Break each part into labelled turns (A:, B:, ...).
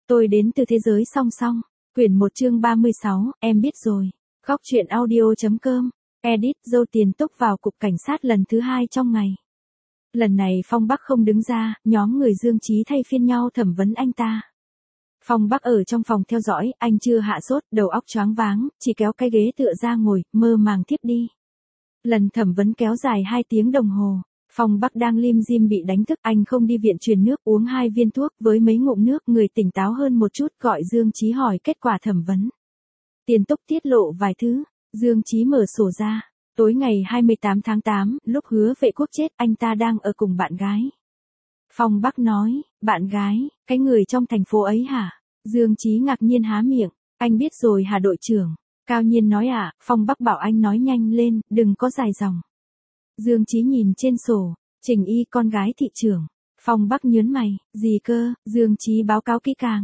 A: Tôi đến từ thế giới song song. Quyển 1 chương 36, em biết rồi. Góc truyện audio.com. Edit dâu Tiền Túc vào cục cảnh sát lần thứ 2 trong ngày. Lần này Phong Bắc không đứng ra, nhóm người Dương Chí thay phiên nhau thẩm vấn anh ta. Phong Bắc ở trong phòng theo dõi, anh chưa hạ sốt, đầu óc choáng váng, chỉ kéo cái ghế tựa ra ngồi, mơ màng thiếp đi. Lần thẩm vấn kéo dài 2 tiếng đồng hồ. Phong Bắc đang lim dim bị đánh thức, anh không đi viện truyền nước, uống 2 viên thuốc với mấy ngụm nước, người tỉnh táo hơn một chút, gọi Dương Chí hỏi kết quả thẩm vấn. Tiền Túc tiết lộ vài thứ. Dương Chí mở sổ ra. Tối ngày 28 tháng 8, lúc Hứa Vệ Quốc chết, anh ta đang ở cùng bạn gái. Phong Bắc nói, bạn gái, cái người trong thành phố ấy hả? Dương Chí ngạc nhiên há miệng, anh biết rồi hả đội trưởng? Cao Nhiên nói à, Phong Bắc bảo anh nói nhanh lên, đừng có dài dòng. Dương Chí nhìn trên sổ, Trình Y con gái thị trưởng. Phong Bắc nhớn mày, gì cơ? Dương Chí báo cáo kỹ càng.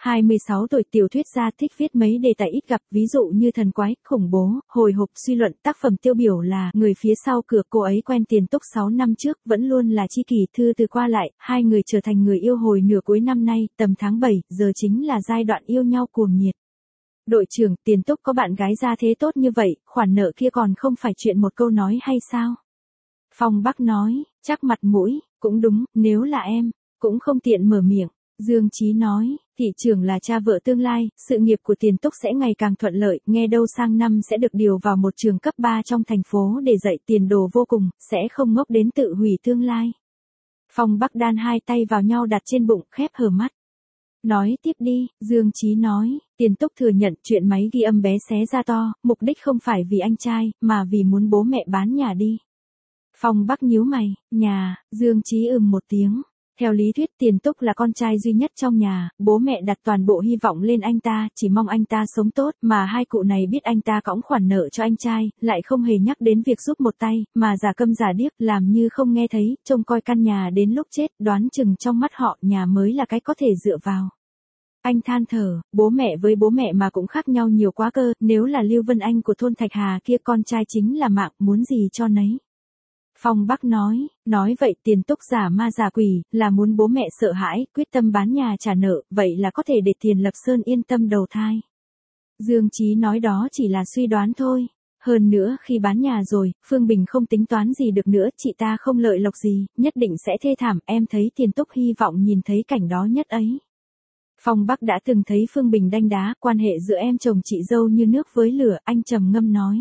A: 26 tuổi tiểu thuyết gia, thích viết mấy đề tài ít gặp, ví dụ như thần quái, khủng bố, hồi hộp, suy luận. Tác phẩm tiêu biểu là Người phía sau cửa. Cô ấy quen Tiền Túc 6 năm trước, vẫn luôn là tri kỷ, thư từ qua lại, hai người trở thành người yêu hồi nửa cuối năm nay, tầm tháng 7, giờ chính là giai đoạn yêu nhau cuồng nhiệt. Đội trưởng, Tiền Túc có bạn gái ra thế tốt như vậy, khoản nợ kia còn không phải chuyện một câu nói hay sao? Phong Bắc nói, chắc mặt mũi, cũng đúng, nếu là em, cũng không tiện mở miệng. Dương Chí nói, thị trưởng là cha vợ tương lai, sự nghiệp của Tiền Túc sẽ ngày càng thuận lợi, nghe đâu sang năm sẽ được điều vào một trường cấp 3 trong thành phố để dạy, tiền đồ vô cùng, sẽ không ngốc đến tự hủy tương lai. Phong Bắc đan hai tay vào nhau đặt trên bụng, khép hờ mắt. Nói tiếp đi, Dương Chí nói, Tiền Túc thừa nhận chuyện máy ghi âm bé xé ra to, mục đích không phải vì anh trai, mà vì muốn bố mẹ bán nhà đi. Phong Bắc nhíu mày, nhà, Dương Chí một tiếng. Theo lý thuyết Tiền Túc là con trai duy nhất trong nhà, bố mẹ đặt toàn bộ hy vọng lên anh ta, chỉ mong anh ta sống tốt, mà hai cụ này biết anh ta cõng khoản nợ cho anh trai, lại không hề nhắc đến việc giúp một tay, mà giả câm giả điếc, làm như không nghe thấy, trông coi căn nhà đến lúc chết, đoán chừng trong mắt họ nhà mới là cái có thể dựa vào. Anh than thở, bố mẹ với bố mẹ mà cũng khác nhau nhiều quá cơ, nếu là Lưu Vân Anh của thôn Thạch Hà kia con trai chính là mạng, muốn gì cho nấy. Phong Bắc nói vậy Tiền Túc giả ma giả quỷ, là muốn bố mẹ sợ hãi, quyết tâm bán nhà trả nợ, vậy là có thể để Tiền Lập Sơn yên tâm đầu thai. Dương Chí nói đó chỉ là suy đoán thôi. Hơn nữa khi bán nhà rồi, Phương Bình không tính toán gì được nữa, chị ta không lợi lộc gì, nhất định sẽ thê thảm, em thấy Tiền Túc hy vọng nhìn thấy cảnh đó nhất ấy. Phong Bắc đã từng thấy Phương Bình đanh đá, quan hệ giữa em chồng chị dâu như nước với lửa, anh trầm ngâm nói.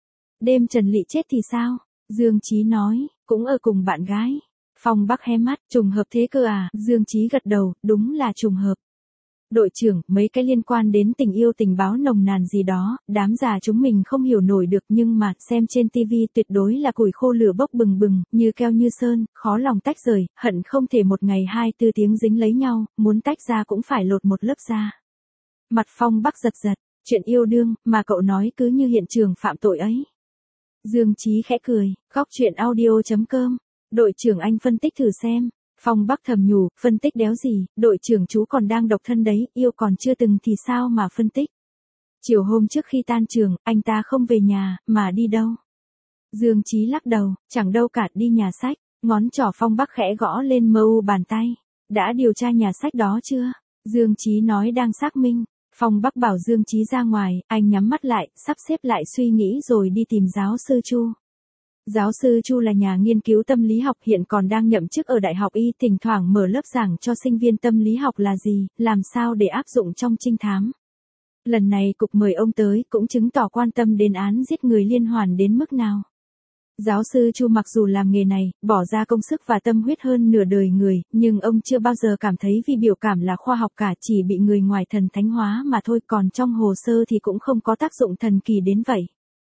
A: Đêm Trần Lị chết thì sao? Dương Chí nói, cũng ở cùng bạn gái. Phong Bắc hé mắt, trùng hợp thế cơ à? Dương Chí gật đầu, đúng là trùng hợp. Đội trưởng, mấy cái liên quan đến tình yêu tình báo nồng nàn gì đó, đám già chúng mình không hiểu nổi được, nhưng mà xem trên TV tuyệt đối là củi khô lửa bốc bừng bừng, như keo như sơn, khó lòng tách rời, hận không thể một ngày 24 tiếng dính lấy nhau, muốn tách ra cũng phải lột một lớp da. Mặt Phong Bắc giật giật, chuyện yêu đương mà cậu nói cứ như hiện trường phạm tội ấy. Dương Chí khẽ cười, góc truyện audio.com. Đội trưởng anh phân tích thử xem. Phong Bắc thầm nhủ, phân tích đéo gì, đội trưởng chú còn đang độc thân đấy, yêu còn chưa từng thì sao mà phân tích. Chiều hôm trước khi tan trường, anh ta không về nhà, mà đi đâu? Dương Chí lắc đầu, chẳng đâu cả, đi nhà sách. Ngón trỏ Phong Bắc khẽ gõ lên mu bàn tay. Đã điều tra nhà sách đó chưa? Dương Chí nói đang xác minh. Phong Bắc bảo Dương Chí ra ngoài, anh nhắm mắt lại, sắp xếp lại suy nghĩ rồi đi tìm giáo sư Chu. Giáo sư Chu là nhà nghiên cứu tâm lý học, hiện còn đang nhậm chức ở Đại học Y, thỉnh thoảng mở lớp giảng cho sinh viên tâm lý học là gì, làm sao để áp dụng trong trinh thám. Lần này cục mời ông tới cũng chứng tỏ quan tâm đến án giết người liên hoàn đến mức nào. Giáo sư Chu mặc dù làm nghề này, bỏ ra công sức và tâm huyết hơn nửa đời người, nhưng ông chưa bao giờ cảm thấy vi biểu cảm là khoa học cả, chỉ bị người ngoài thần thánh hóa mà thôi, còn trong hồ sơ thì cũng không có tác dụng thần kỳ đến vậy.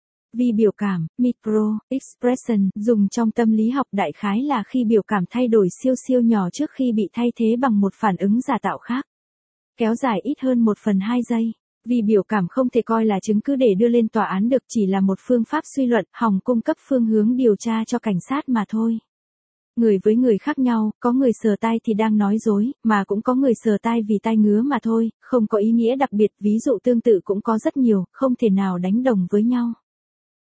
A: Vi biểu cảm, micro expression, dùng trong tâm lý học đại khái là khi biểu cảm thay đổi siêu siêu nhỏ trước khi bị thay thế bằng một phản ứng giả tạo khác. Kéo dài ít hơn 1/2 giây. Vì biểu cảm không thể coi là chứng cứ để đưa lên tòa án được, chỉ là một phương pháp suy luận, hòng cung cấp phương hướng điều tra cho cảnh sát mà thôi. Người với người khác nhau, có người sờ tai thì đang nói dối, mà cũng có người sờ tai vì tai ngứa mà thôi, không có ý nghĩa đặc biệt, ví dụ tương tự cũng có rất nhiều, không thể nào đánh đồng với nhau.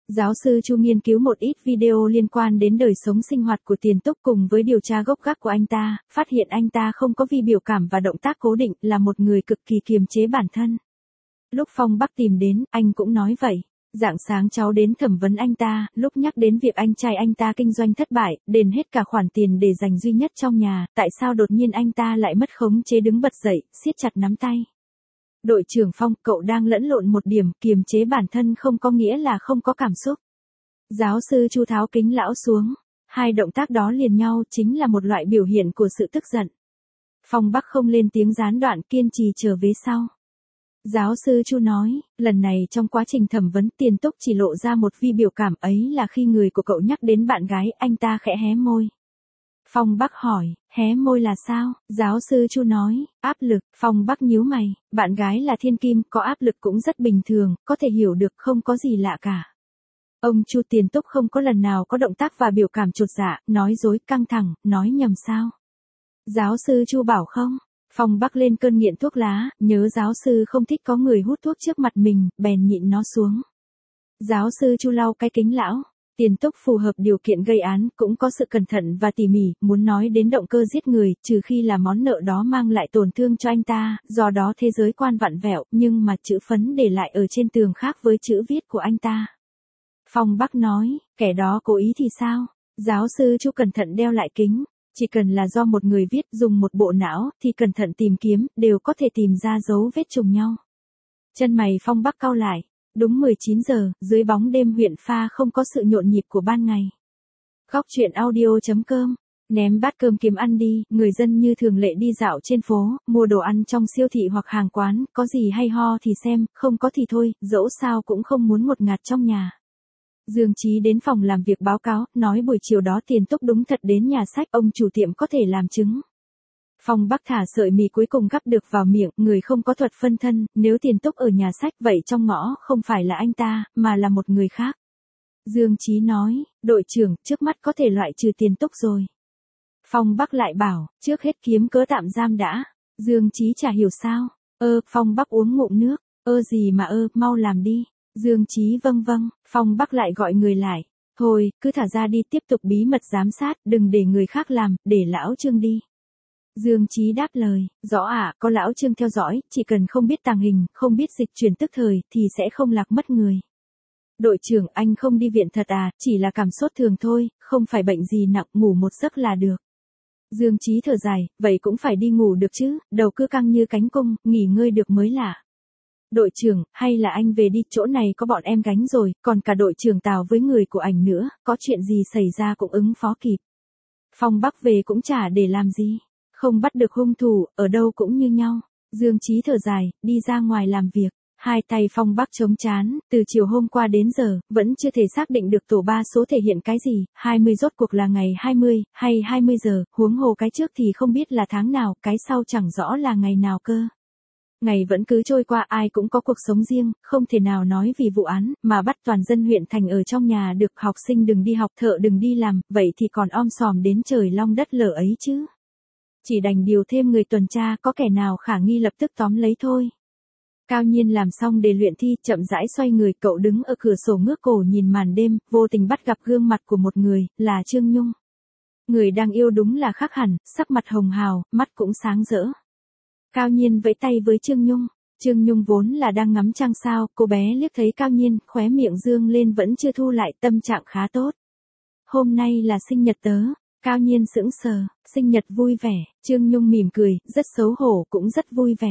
A: Giáo sư Chu nghiên cứu một ít video liên quan đến đời sống sinh hoạt của Tiền Túc cùng với điều tra gốc gác của anh ta, phát hiện anh ta không có vi biểu cảm và động tác cố định, là một người cực kỳ kiềm chế bản thân. Lúc Phong Bắc tìm đến, anh cũng nói vậy. Rạng sáng cháu đến thẩm vấn anh ta, lúc nhắc đến việc anh trai anh ta kinh doanh thất bại, đền hết cả khoản tiền để dành duy nhất trong nhà, tại sao đột nhiên anh ta lại mất khống chế đứng bật dậy, siết chặt nắm tay. Đội trưởng Phong, cậu đang lẫn lộn một điểm, kiềm chế bản thân không có nghĩa là không có cảm xúc. Giáo sư Chu tháo kính lão xuống. Hai động tác đó liền nhau chính là một loại biểu hiện của sự tức giận. Phong Bắc không lên tiếng gián đoạn, kiên trì trở về sau. Giáo sư Chu nói, lần này trong quá trình thẩm vấn Tiền Túc chỉ lộ ra một vi biểu cảm, ấy là khi người của cậu nhắc đến bạn gái, anh ta khẽ hé môi. Phong Bắc hỏi, hé môi là sao? Giáo sư Chu nói, áp lực. Phong Bắc nhíu mày, bạn gái là thiên kim, có áp lực cũng rất bình thường, có thể hiểu được, không có gì lạ cả. Ông Chu Tiền Túc không có lần nào có động tác và biểu cảm chột dạ, nói dối, căng thẳng, nói nhầm sao? Giáo sư Chu bảo không. Phong Bắc lên cơn nghiện thuốc lá, nhớ giáo sư không thích có người hút thuốc trước mặt mình, bèn nhịn nó xuống. Giáo sư Chu lau cái kính lão. Tiền Túc phù hợp điều kiện gây án, cũng có sự cẩn thận và tỉ mỉ, muốn nói đến động cơ giết người, trừ khi là món nợ đó mang lại tổn thương cho anh ta, do đó thế giới quan vặn vẹo, nhưng mà chữ phấn để lại ở trên tường khác với chữ viết của anh ta. Phong Bắc nói, kẻ đó cố ý thì sao? Giáo sư Chu cẩn thận đeo lại kính. Chỉ cần là do một người viết, dùng một bộ não, thì cẩn thận tìm kiếm, đều có thể tìm ra dấu vết trùng nhau. Chân mày Phong Bắc cau lại. Đúng 19 giờ, dưới bóng đêm huyện pha không có sự nhộn nhịp của ban ngày. Góc truyện audio.com. Ném bát cơm kiếm ăn đi, người dân như thường lệ đi dạo trên phố, mua đồ ăn trong siêu thị hoặc hàng quán, có gì hay ho thì xem, không có thì thôi, dẫu sao cũng không muốn ngột ngạt trong nhà. Dương Chí đến phòng làm việc báo cáo, nói buổi chiều đó Tiền Túc đúng thật đến nhà sách, ông chủ tiệm có thể làm chứng. Phong Bắc thả sợi mì cuối cùng gắp được vào miệng, người không có thuật phân thân, nếu Tiền Túc ở nhà sách vậy trong ngõ không phải là anh ta, mà là một người khác. Dương Chí nói, đội trưởng, trước mắt có thể loại trừ Tiền Túc rồi. Phong Bắc lại bảo, trước hết kiếm cớ tạm giam đã. Dương Chí chả hiểu sao. Phong Bắc uống ngụm nước. Gì mà mau làm đi. Dương Chí vâng, Phong Bắc lại gọi người lại. Thôi, cứ thả ra đi, tiếp tục bí mật giám sát, đừng để người khác làm, để lão Trương đi. Dương Chí đáp lời, rõ ạ, có lão Trương theo dõi, chỉ cần không biết tàng hình, không biết dịch chuyển tức thời, thì sẽ không lạc mất người. Đội trưởng, anh không đi viện thật à, chỉ là cảm sốt thường thôi, không phải bệnh gì nặng, ngủ một giấc là được. Dương Chí thở dài, vậy cũng phải đi ngủ được chứ, đầu cứ căng như cánh cung, nghỉ ngơi được mới lạ. Đội trưởng, hay là anh về đi, chỗ này có bọn em gánh rồi, còn cả đội trưởng Tào với người của ảnh nữa, có chuyện gì xảy ra cũng ứng phó kịp. Phong Bắc về cũng chả để làm gì, không bắt được hung thủ, ở đâu cũng như nhau. Dương Chí thở dài, đi ra ngoài làm việc. Hai tay Phong Bắc chống trán, từ chiều hôm qua đến giờ, vẫn chưa thể xác định được tổ 3 số thể hiện cái gì, 20 rốt cuộc là ngày 20, hay 20 giờ, huống hồ cái trước thì không biết là tháng nào, cái sau chẳng rõ là ngày nào cơ. Ngày vẫn cứ trôi qua, ai cũng có cuộc sống riêng, không thể nào nói vì vụ án, mà bắt toàn dân huyện thành ở trong nhà được, học sinh đừng đi học, thợ đừng đi làm, vậy thì còn om sòm đến trời long đất lở ấy chứ. Chỉ đành điều thêm người tuần tra, có kẻ nào khả nghi lập tức tóm lấy thôi. Cao Nhiên làm xong đề luyện thi, chậm rãi xoay người, cậu đứng ở cửa sổ ngước cổ nhìn màn đêm, vô tình bắt gặp gương mặt của một người, là Trương Nhung. Người đang yêu đúng là khác hẳn, sắc mặt hồng hào, mắt cũng sáng rỡ. Cao Nhiên vẫy tay với Trương Nhung. Trương Nhung vốn là đang ngắm trăng sao, cô bé liếc thấy Cao Nhiên, khóe miệng dương lên vẫn chưa thu lại, tâm trạng khá tốt. Hôm nay là sinh nhật tớ. Cao Nhiên sững sờ, sinh nhật vui vẻ, Trương Nhung mỉm cười, rất xấu hổ cũng rất vui vẻ.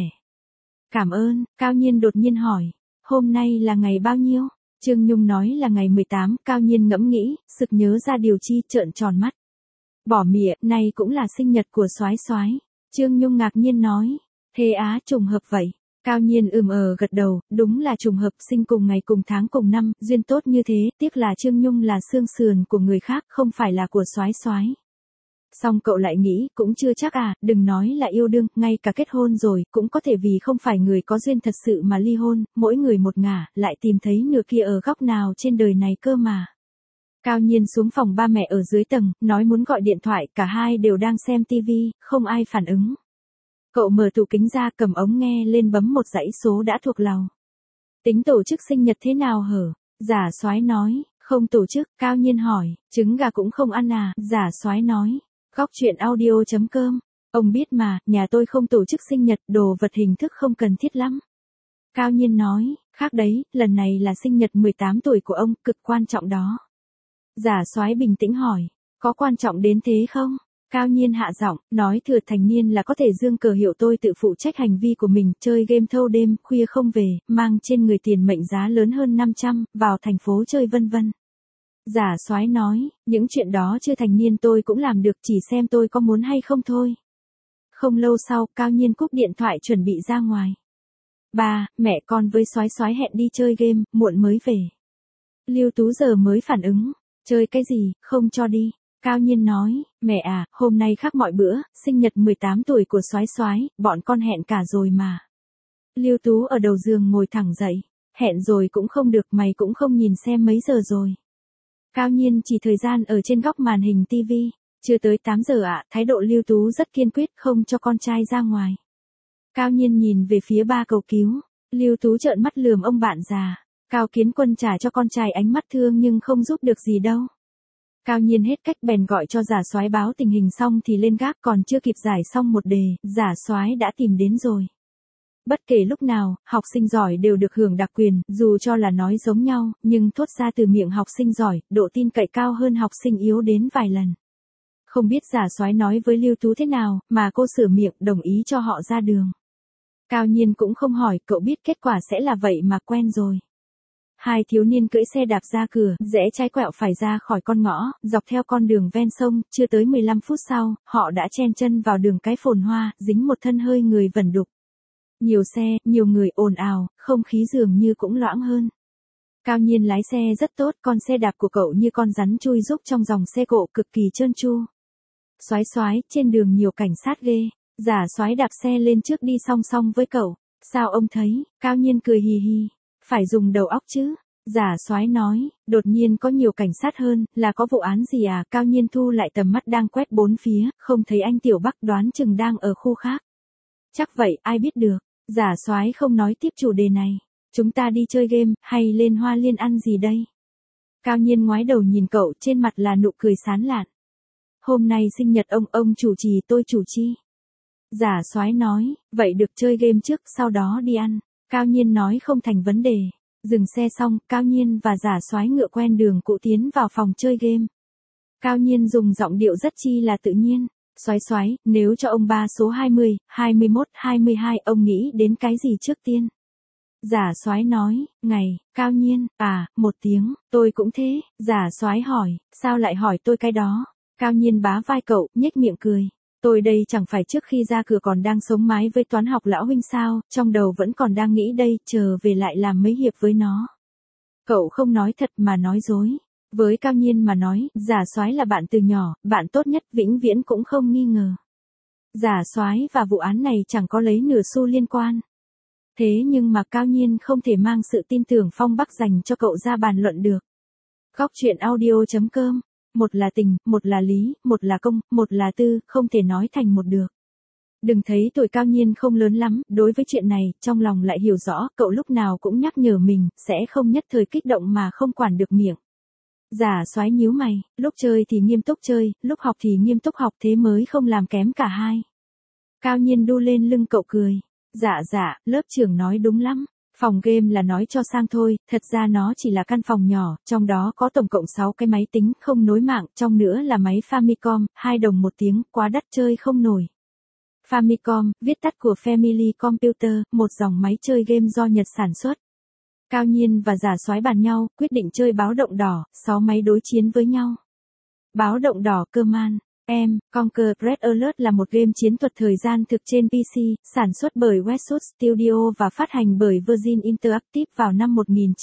A: Cảm ơn, Cao Nhiên đột nhiên hỏi, hôm nay là ngày bao nhiêu? Trương Nhung nói là ngày 18, Cao Nhiên ngẫm nghĩ, sực nhớ ra điều chi, trợn tròn mắt. Bỏ mỉa, này cũng là sinh nhật của soái soái. Trương Nhung ngạc nhiên nói, thế á, trùng hợp vậy. Cao Nhiên gật đầu, đúng là trùng hợp, sinh cùng ngày cùng tháng cùng năm, duyên tốt như thế, tiếc là Trương Nhung là xương sườn của người khác, không phải là của soái soái. Xong cậu lại nghĩ, cũng chưa chắc à, đừng nói là yêu đương, ngay cả kết hôn rồi, cũng có thể vì không phải người có duyên thật sự mà ly hôn, mỗi người một ngả, lại tìm thấy nửa kia ở góc nào trên đời này cơ mà. Cao Nhiên xuống phòng ba mẹ ở dưới tầng, nói muốn gọi điện thoại, cả hai đều đang xem tivi, không ai phản ứng. Cậu mở tủ kính ra, cầm ống nghe lên bấm một dãy số đã thuộc lòng. Tính tổ chức sinh nhật thế nào hở? Giả soái nói, không tổ chức, Cao Nhiên hỏi, trứng gà cũng không ăn à, giả soái nói, góc chuyện audio.com, ông biết mà, nhà tôi không tổ chức sinh nhật, đồ vật hình thức không cần thiết lắm. Cao Nhiên nói, khác đấy, lần này là sinh nhật 18 tuổi của ông, cực quan trọng đó. Giả soái bình tĩnh hỏi, có quan trọng đến thế không? Cao Nhiên hạ giọng, nói thừa thành niên là có thể dương cờ hiệu tôi tự phụ trách hành vi của mình, chơi game thâu đêm, khuya không về, mang trên người tiền mệnh giá lớn hơn 500, vào thành phố chơi vân vân. Giả soái nói, những chuyện đó chưa thành niên tôi cũng làm được, chỉ xem tôi có muốn hay không thôi. Không lâu sau, Cao Nhiên cúp điện thoại chuẩn bị ra ngoài. Ba, mẹ con với soái soái hẹn đi chơi game, muộn mới về. Lưu Tú giờ mới phản ứng, chơi cái gì, không cho đi. Cao Nhiên nói, mẹ à, hôm nay khác mọi bữa, sinh nhật 18 tuổi của soái soái, bọn con hẹn cả rồi mà. Lưu Tú ở đầu giường ngồi thẳng dậy, hẹn rồi cũng không được, mày cũng không nhìn xem mấy giờ rồi. Cao Nhiên chỉ thời gian ở trên góc màn hình tivi, chưa tới 8 giờ ạ, thái độ Lưu Tú rất kiên quyết không cho con trai ra ngoài. Cao Nhiên nhìn về phía ba cầu cứu, Lưu Tú trợn mắt lườm ông bạn già, Cao Kiến Quân trả cho con trai ánh mắt thương nhưng không giúp được gì đâu. Cao Nhiên hết cách bèn gọi cho giả soái báo tình hình xong thì lên gác, còn chưa kịp giải xong một đề, giả soái đã tìm đến rồi. Bất kể lúc nào, học sinh giỏi đều được hưởng đặc quyền, dù cho là nói giống nhau, nhưng thốt ra từ miệng học sinh giỏi, độ tin cậy cao hơn học sinh yếu đến vài lần. Không biết giả soái nói với Lưu Tú thế nào, mà cô sửa miệng đồng ý cho họ ra đường. Cao Nhiên cũng không hỏi, cậu biết kết quả sẽ là vậy mà quen rồi. Hai thiếu niên cưỡi xe đạp ra cửa, rẽ trái quẹo phải ra khỏi con ngõ, dọc theo con đường ven sông, chưa tới 15 phút sau, họ đã chen chân vào đường cái phồn hoa, dính một thân hơi người vẩn đục. Nhiều xe, nhiều người ồn ào, không khí dường như cũng loãng hơn. Cao Nhiên lái xe rất tốt, con xe đạp của cậu như con rắn chui rúc trong dòng xe cộ cực kỳ trơn tru. Soái soái, trên đường nhiều cảnh sát ghê. Giả soái đạp xe lên trước đi song song với cậu. Sao ông thấy? Cao Nhiên cười hì hì. Phải dùng đầu óc chứ. Giả soái nói, đột nhiên có nhiều cảnh sát hơn, là có vụ án gì à? Cao Nhiên thu lại tầm mắt đang quét bốn phía, không thấy anh Tiểu Bắc, đoán chừng đang ở khu khác. Chắc vậy, ai biết được. Giả soái không nói tiếp chủ đề này. Chúng ta đi chơi game, hay lên Hoa Liên ăn gì đây? Cao Nhiên ngoái đầu nhìn cậu, trên mặt là nụ cười sán lạn. Hôm nay sinh nhật ông chủ trì, tôi chủ chi. Giả soái nói, vậy được chơi game trước, sau đó đi ăn. Cao Nhiên nói không thành vấn đề. Dừng xe xong, Cao Nhiên và giả soái ngựa quen đường cũ tiến vào phòng chơi game. Cao Nhiên dùng giọng điệu rất chi là tự nhiên. Soái soái, nếu cho ông ba số 20, 21, 22, ông nghĩ đến cái gì trước tiên? Giả soái nói, ngày. Cao Nhiên, à, 1 tiếng, tôi cũng thế. Giả soái hỏi, sao lại hỏi tôi cái đó? Cao Nhiên bá vai cậu, nhếch miệng cười. Tôi đây chẳng phải trước khi ra cửa còn đang sống mái với toán học lão huynh sao, trong đầu vẫn còn đang nghĩ đây, chờ về lại làm mấy hiệp với nó. Cậu không nói thật mà nói dối. Với Cao Nhiên mà nói, giả soái là bạn từ nhỏ, bạn tốt nhất, vĩnh viễn cũng không nghi ngờ. Giả soái và vụ án này chẳng có lấy nửa xu liên quan. Thế nhưng mà Cao Nhiên không thể mang sự tin tưởng Phong Bắc dành cho cậu ra bàn luận được. Góc chuyện audio.com, một là tình, một là lý, một là công, một là tư, không thể nói thành một được. Đừng thấy tuổi Cao Nhiên không lớn lắm, đối với chuyện này, trong lòng lại hiểu rõ, cậu lúc nào cũng nhắc nhở mình, sẽ không nhất thời kích động mà không quản được miệng. Giả soái nhíu mày, lúc chơi thì nghiêm túc chơi, lúc học thì nghiêm túc học, thế mới không làm kém cả hai. Cao Nhiên đu lên lưng cậu cười. Dạ, lớp trưởng nói đúng lắm. Phòng game là nói cho sang thôi, thật ra nó chỉ là căn phòng nhỏ, trong đó có tổng cộng 6 cái máy tính không nối mạng, trong nữa là máy Famicom, 2 đồng 1 tiếng, quá đắt chơi không nổi. Famicom, viết tắt của Family Computer, một dòng máy chơi game do Nhật sản xuất. Cao Nhiên và giả soái bàn nhau, quyết định chơi báo động đỏ, 6 máy đối chiến với nhau. Báo động đỏ Command Conquer Red Alert là một game chiến thuật thời gian thực trên PC, sản xuất bởi Westwood Studio và phát hành bởi Virgin Interactive vào năm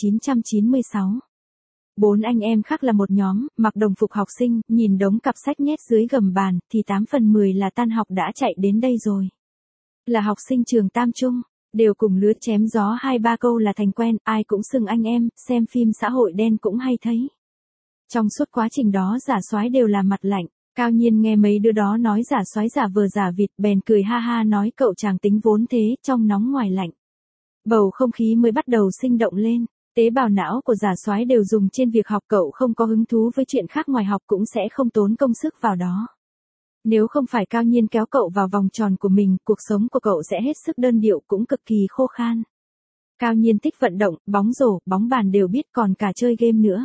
A: 1996. 4 anh em khác là một nhóm, mặc đồng phục học sinh, nhìn đống cặp sách nhét dưới gầm bàn, thì 8 phần 10 là tan học đã chạy đến đây rồi. Là học sinh trường Tam Trung, đều cùng lứa chém gió 2-3 câu là thành quen, ai cũng xưng anh em, xem phim xã hội đen cũng hay thấy. Trong suốt quá trình đó giả soái đều là mặt lạnh. Cao Nhiên nghe mấy đứa đó nói giả soái giả vờ giả vịt, bèn cười ha ha nói cậu chàng tính vốn thế, trong nóng ngoài lạnh. Bầu không khí mới bắt đầu sinh động lên. Tế bào não của Giả Soái đều dùng trên việc học, cậu không có hứng thú với chuyện khác ngoài học cũng sẽ không tốn công sức vào đó. Nếu không phải Cao Nhiên kéo cậu vào vòng tròn của mình, cuộc sống của cậu sẽ hết sức đơn điệu cũng cực kỳ khô khan. Cao Nhiên thích vận động, bóng rổ, bóng bàn đều biết, còn cả chơi game nữa.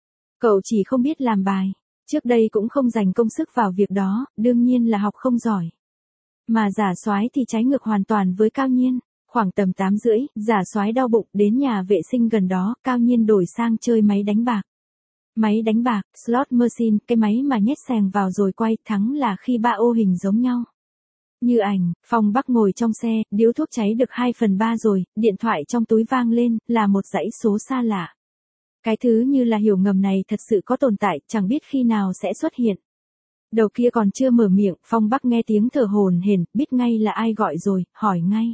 A: Cậu chỉ không biết làm bài. Trước đây cũng không dành công sức vào việc đó, đương nhiên là học không giỏi. Mà Giả Soái thì trái ngược hoàn toàn với Cao Nhiên. Khoảng tầm 8:30, Giả Soái đau bụng, đến nhà vệ sinh gần đó, Cao Nhiên đổi sang chơi máy đánh bạc. Máy đánh bạc, slot machine, cái máy mà nhét xèng vào rồi quay, thắng là khi ba ô hình giống nhau. Như ảnh, Phong Bắc ngồi trong xe, điếu thuốc cháy được 2/3 rồi, điện thoại trong túi vang lên, là một dãy số xa lạ. Cái thứ như là hiểu ngầm này thật sự có tồn tại, chẳng biết khi nào sẽ xuất hiện. Đầu kia còn chưa mở miệng, Phong Bắc nghe tiếng thở hổn hển, biết ngay là ai gọi rồi, hỏi ngay.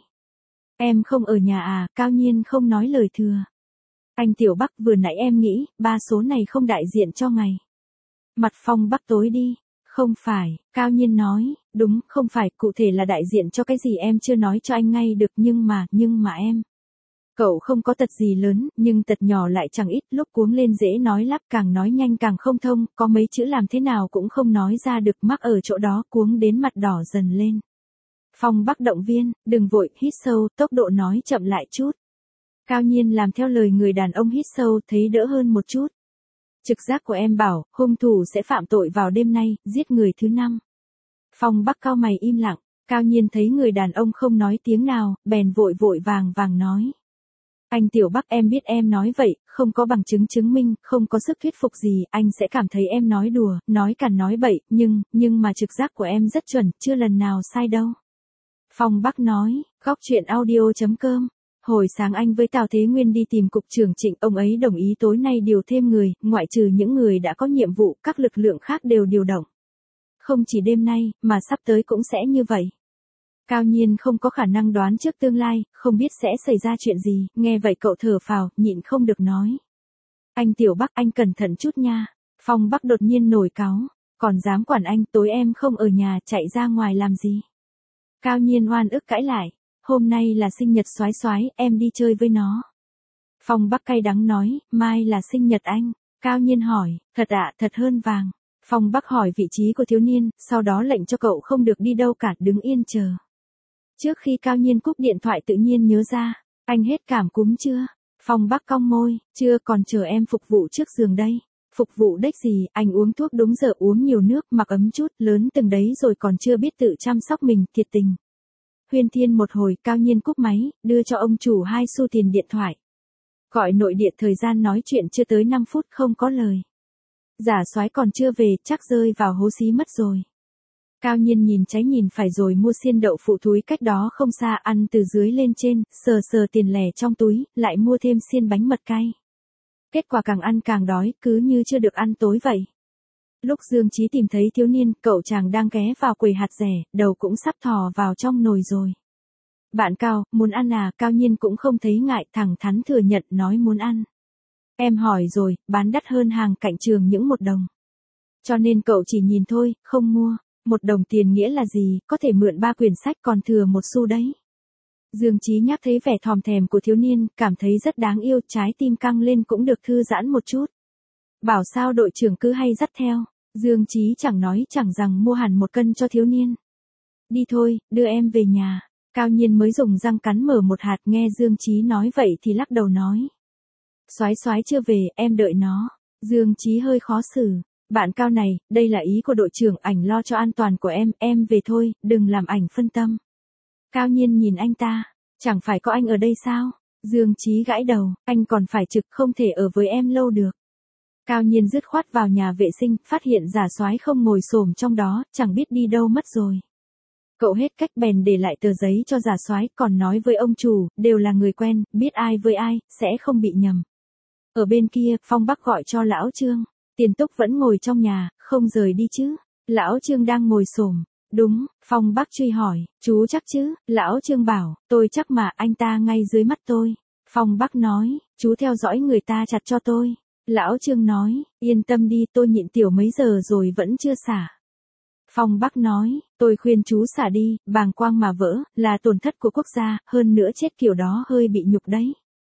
A: Em không ở nhà à? Cao Nhiên không nói lời thừa. Anh Tiểu Bắc, vừa nãy em nghĩ, ba số này không đại diện cho ngày. Mặt Phong Bắc tối đi. Không phải, Cao Nhiên nói, đúng, không phải, cụ thể là đại diện cho cái gì em chưa nói cho anh ngay được, nhưng mà em. Cậu không có tật gì lớn, nhưng tật nhỏ lại chẳng ít, lúc cuống lên dễ nói lắp, càng nói nhanh càng không thông, có mấy chữ làm thế nào cũng không nói ra được, mắc ở chỗ đó, cuống đến mặt đỏ dần lên. Phong Bắc động viên, đừng vội, hít sâu, tốc độ nói chậm lại chút. Cao Nhiên làm theo lời người đàn ông, hít sâu, thấy đỡ hơn một chút. Trực giác của em bảo, hung thủ sẽ phạm tội vào đêm nay, giết người thứ 5. Phong Bắc cau mày im lặng, Cao Nhiên thấy người đàn ông không nói tiếng nào, bèn vội vàng nói. Anh Tiểu Bắc, em biết em nói vậy, không có bằng chứng chứng minh, không có sức thuyết phục gì, anh sẽ cảm thấy em nói đùa, nói cằn nói bậy, nhưng mà trực giác của em rất chuẩn, chưa lần nào sai đâu. Phong Bắc nói, góc truyện audio.com. Hồi sáng anh với Tào Thế Nguyên đi tìm cục trưởng Trịnh, ông ấy đồng ý tối nay điều thêm người, ngoại trừ những người đã có nhiệm vụ, các lực lượng khác đều điều động. Không chỉ đêm nay, mà sắp tới cũng sẽ như vậy. Cao Nhiên không có khả năng đoán trước tương lai, không biết sẽ xảy ra chuyện gì, nghe vậy cậu thở phào, nhịn không được nói. Anh Tiểu Bắc, anh cẩn thận chút nha. Phong Bắc đột nhiên nổi cáu, còn dám quản anh, tối em không ở nhà, chạy ra ngoài làm gì? Cao Nhiên oan ức cãi lại. Hôm nay là sinh nhật Soái Soái, em đi chơi với nó. Phong Bắc cay đắng nói, mai là sinh nhật anh. Cao Nhiên hỏi, thật ạ, thật hơn vàng. Phong Bắc hỏi vị trí của thiếu niên, sau đó lệnh cho cậu không được đi đâu cả, đứng yên chờ. Trước khi Cao Nhiên cúp điện thoại tự nhiên nhớ ra, anh hết cảm cúm chưa? Phong Bắc cong môi, chưa, còn chờ em phục vụ trước giường đây. Phục vụ đếch gì, anh uống thuốc đúng giờ, uống nhiều nước, mặc ấm chút, lớn từng đấy rồi còn chưa biết tự chăm sóc mình, thiệt tình. Huyên Thiên một hồi, Cao Nhiên cúp máy, đưa cho ông chủ 2 xu tiền điện thoại. Gọi nội địa, thời gian nói chuyện chưa tới 5 phút, không có lời. Giả Soái còn chưa về, chắc rơi vào hố xí mất rồi. Cao Nhiên nhìn trái nhìn phải rồi mua xiên đậu phụ túi cách đó không xa, ăn từ dưới lên trên, sờ tiền lẻ trong túi, lại mua thêm xiên bánh mật cay. Kết quả càng ăn càng đói, cứ như chưa được ăn tối vậy. Lúc Dương Chí tìm thấy thiếu niên, cậu chàng đang ghé vào quầy hạt rẻ, đầu cũng sắp thò vào trong nồi rồi. Bạn Cao, muốn ăn à? Cao Nhiên cũng không thấy ngại, thẳng thắn thừa nhận, nói muốn ăn. Em hỏi rồi, bán đắt hơn hàng cạnh trường những 1 đồng. Cho nên cậu chỉ nhìn thôi, không mua. 1 đồng tiền nghĩa là gì, có thể mượn 3 quyển sách còn thừa 1 xu đấy. Dương Chí nhắc thấy vẻ thòm thèm của thiếu niên, cảm thấy rất đáng yêu, trái tim căng lên cũng được thư giãn một chút. Bảo sao đội trưởng cứ hay dắt theo. Dương Chí chẳng nói chẳng rằng mua hẳn 1 cân cho thiếu niên. Đi thôi, đưa em về nhà. Cao Nhiên mới dùng răng cắn mở một hạt, nghe Dương Chí nói vậy thì lắc đầu nói. Soái Soái chưa về, em đợi nó. Dương Chí hơi khó xử. Bạn Cao này, đây là ý của đội trưởng, ảnh lo cho an toàn của em về thôi, đừng làm ảnh phân tâm. Cao Nhiên nhìn anh ta, chẳng phải có anh ở đây sao? Dương Chí gãi đầu, anh còn phải trực, không thể ở với em lâu được. Cao Nhiên dứt khoát vào nhà vệ sinh, phát hiện Giả Soái không ngồi xổm trong đó, chẳng biết đi đâu mất rồi. Cậu hết cách bèn để lại tờ giấy cho Giả Soái, còn nói với ông chủ, đều là người quen, biết ai với ai, sẽ không bị nhầm. Ở bên kia, Phong Bắc gọi cho lão Trương. Tiền Túc vẫn ngồi trong nhà, không rời đi chứ? Lão Trương đang ngồi xổm. Đúng, Phong Bắc truy hỏi, chú chắc chứ? Lão Trương bảo, tôi chắc mà, anh ta ngay dưới mắt tôi. Phong Bắc nói, chú theo dõi người ta chặt cho tôi. Lão Trương nói, yên tâm đi, tôi nhịn tiểu mấy giờ rồi vẫn chưa xả. Phong Bắc nói, tôi khuyên chú xả đi, bàng quang mà vỡ, là tổn thất của quốc gia, hơn nữa chết kiểu đó hơi bị nhục đấy.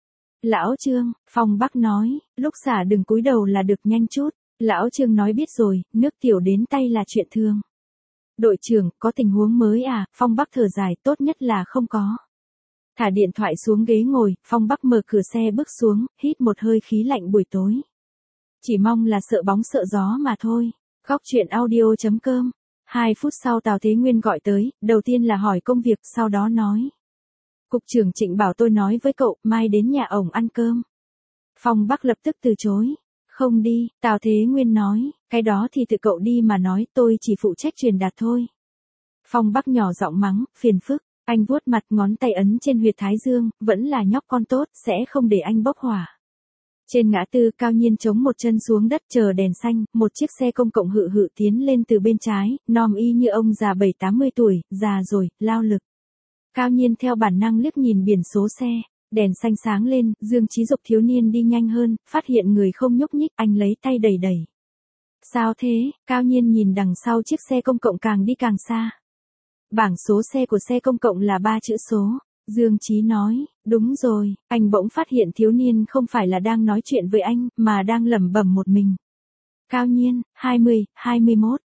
A: Lão Trương, Phong Bắc nói, lúc xả đừng cúi đầu là được, nhanh chút. Lão Trương nói biết rồi, nước tiểu đến tay là chuyện thường. Đội trưởng, có tình huống mới à? Phong Bắc thở dài, tốt nhất là không có. Thả điện thoại xuống ghế ngồi, Phong Bắc mở cửa xe bước xuống, hít một hơi khí lạnh buổi tối. Chỉ mong là sợ bóng sợ gió mà thôi. Góc chuyện audio.com. 2 phút sau Tào Thế Nguyên gọi tới, đầu tiên là hỏi công việc, sau đó nói. Cục trưởng Trịnh bảo tôi nói với cậu, mai đến nhà ổng ăn cơm. Phong Bắc lập tức từ chối. Không đi, Tào Thế Nguyên nói, cái đó thì tự cậu đi mà nói, tôi chỉ phụ trách truyền đạt thôi. Phong Bắc nhỏ giọng mắng, phiền phức, anh vuốt mặt, ngón tay ấn trên huyệt thái dương, vẫn là nhóc con tốt, sẽ không để anh bốc hỏa. Trên ngã tư, Cao Nhiên chống một chân xuống đất chờ đèn xanh, một chiếc xe công cộng hự hự tiến lên từ bên trái, nom y như ông già 70-80 tuổi, già rồi, lao lực. Cao Nhiên theo bản năng liếc nhìn biển số xe, đèn xanh sáng lên, Dương Chí Dục thiếu niên đi nhanh hơn, phát hiện người không nhúc nhích, anh lấy tay đẩy đẩy. Sao thế? Cao Nhiên nhìn đằng sau chiếc xe công cộng càng đi càng xa. Bảng số xe của xe công cộng là 3 chữ số. Dương Chí nói, đúng rồi, anh bỗng phát hiện thiếu niên không phải là đang nói chuyện với anh, mà đang lẩm bẩm một mình. Cao Nhiên, 20, 21,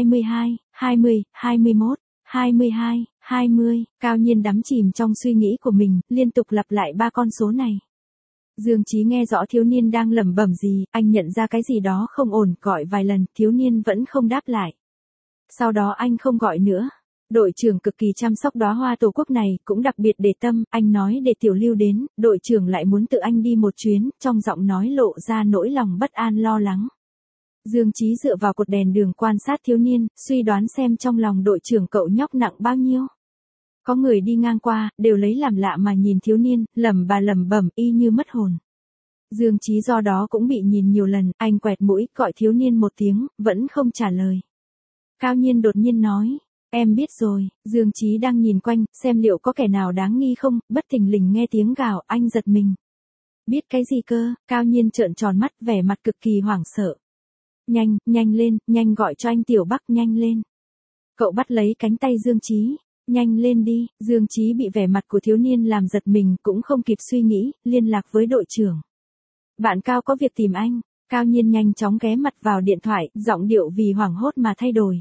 A: 22, 20, 21, 22, 20, Cao Nhiên đắm chìm trong suy nghĩ của mình, liên tục lặp lại 3 con số này. Dương Chí nghe rõ thiếu niên đang lẩm bẩm gì, anh nhận ra cái gì đó không ổn, gọi vài lần, thiếu niên vẫn không đáp lại. Sau đó anh không gọi nữa. Đội trưởng cực kỳ chăm sóc đóa hoa tổ quốc này, cũng đặc biệt để tâm, anh nói để Tiểu Lưu đến, đội trưởng lại muốn tự anh đi một chuyến, trong giọng nói lộ ra nỗi lòng bất an lo lắng. Dương Chí dựa vào cột đèn đường quan sát thiếu niên, suy đoán xem trong lòng đội trưởng cậu nhóc nặng bao nhiêu. Có người đi ngang qua, đều lấy làm lạ mà nhìn thiếu niên, lẩm bẩm y như mất hồn. Dương Chí do đó cũng bị nhìn nhiều lần, anh quẹt mũi, gọi thiếu niên một tiếng, vẫn không trả lời. Cao Nhiên đột nhiên nói. Em biết rồi. Dương Chí đang nhìn quanh, xem liệu có kẻ nào đáng nghi không, bất thình lình nghe tiếng gào, anh giật mình. Biết cái gì cơ? Cao Nhiên trợn tròn mắt, vẻ mặt cực kỳ hoảng sợ. Nhanh lên, nhanh gọi cho anh Tiểu Bắc, nhanh lên. Cậu bắt lấy cánh tay Dương Chí. Nhanh lên đi. Dương Chí bị vẻ mặt của thiếu niên làm giật mình, cũng không kịp suy nghĩ, liên lạc với đội trưởng. Bạn Cao có việc tìm anh. Cao Nhiên nhanh chóng ghé mặt vào điện thoại, giọng điệu vì hoảng hốt mà thay đổi.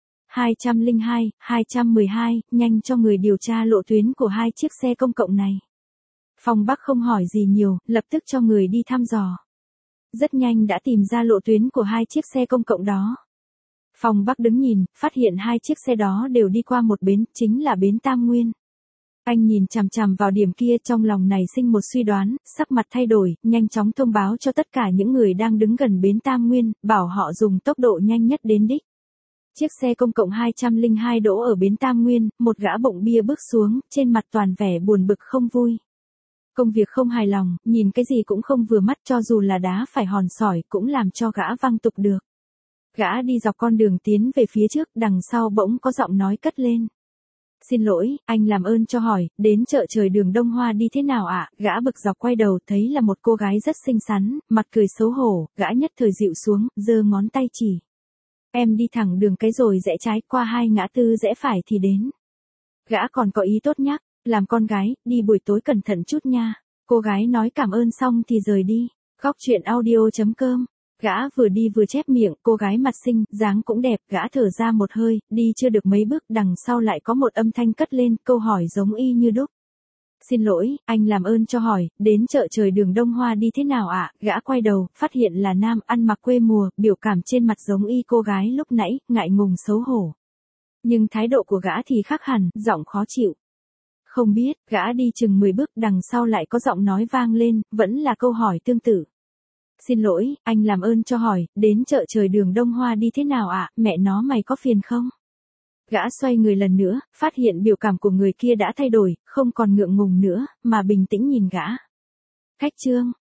A: 202, 212, nhanh cho người điều tra lộ tuyến của 2 chiếc xe công cộng này. Phong Bắc không hỏi gì nhiều, lập tức cho người đi thăm dò. Rất nhanh đã tìm ra lộ tuyến của 2 chiếc xe công cộng đó. Phong Bắc đứng nhìn, phát hiện 2 chiếc xe đó đều đi qua một bến, chính là bến Tam Nguyên. Anh nhìn chằm chằm vào điểm kia, trong lòng nảy sinh một suy đoán, sắc mặt thay đổi, nhanh chóng thông báo cho tất cả những người đang đứng gần bến Tam Nguyên, bảo họ dùng tốc độ nhanh nhất đến đích. Chiếc xe công cộng 202 đỗ ở bến Tam Nguyên, một gã bụng bia bước xuống, trên mặt toàn vẻ buồn bực không vui. Công việc không hài lòng, nhìn cái gì cũng không vừa mắt, cho dù là đá phải hòn sỏi cũng làm cho gã văng tục được. Gã đi dọc con đường tiến về phía trước, đằng sau bỗng có giọng nói cất lên. Xin lỗi, anh làm ơn cho hỏi, đến chợ trời đường Đông Hoa đi thế nào ạ? Gã bực dọc quay đầu thấy là một cô gái rất xinh xắn, mặt cười xấu hổ, gã nhất thời dịu xuống, giơ ngón tay chỉ. Em đi thẳng đường cái rồi rẽ trái, qua 2 ngã tư rẽ phải thì đến. Gã còn có ý tốt nhắc, làm con gái, đi buổi tối cẩn thận chút nha. Cô gái nói cảm ơn xong thì rời đi. Góc chuyện audio.com. Gã vừa đi vừa chép miệng, cô gái mặt xinh, dáng cũng đẹp, gã thở ra một hơi, đi chưa được mấy bước, đằng sau lại có một âm thanh cất lên, câu hỏi giống y như đúc. Xin lỗi, anh làm ơn cho hỏi, đến chợ trời đường Đông Hoa đi thế nào ạ? Gã quay đầu, phát hiện là nam, ăn mặc quê mùa, biểu cảm trên mặt giống y cô gái lúc nãy, ngại ngùng xấu hổ. Nhưng thái độ của gã thì khác hẳn, giọng khó chịu. Không biết, gã đi chừng 10 bước, đằng sau lại có giọng nói vang lên, vẫn là câu hỏi tương tự. Xin lỗi, anh làm ơn cho hỏi, đến chợ trời đường Đông Hoa đi thế nào ạ? Mẹ nó mày có phiền không? Gã xoay người lần nữa, phát hiện biểu cảm của người kia đã thay đổi, không còn ngượng ngùng nữa, mà bình tĩnh nhìn gã. Khách trương,